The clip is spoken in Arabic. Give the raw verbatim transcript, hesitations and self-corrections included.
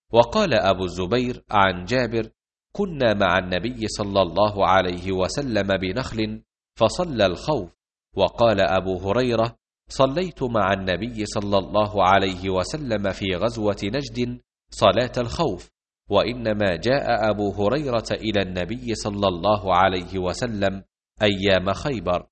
وقال أبو الزبير عن جابر: كنا مع النبي صلى الله عليه وسلم بنخل فصلى الخوف. وقال أبو هريرة: صليت مع النبي صلى الله عليه وسلم في غزوة نجد صلاة الخوف. وإنما جاء أبو هريرة إلى النبي صلى الله عليه وسلم أيام خيبر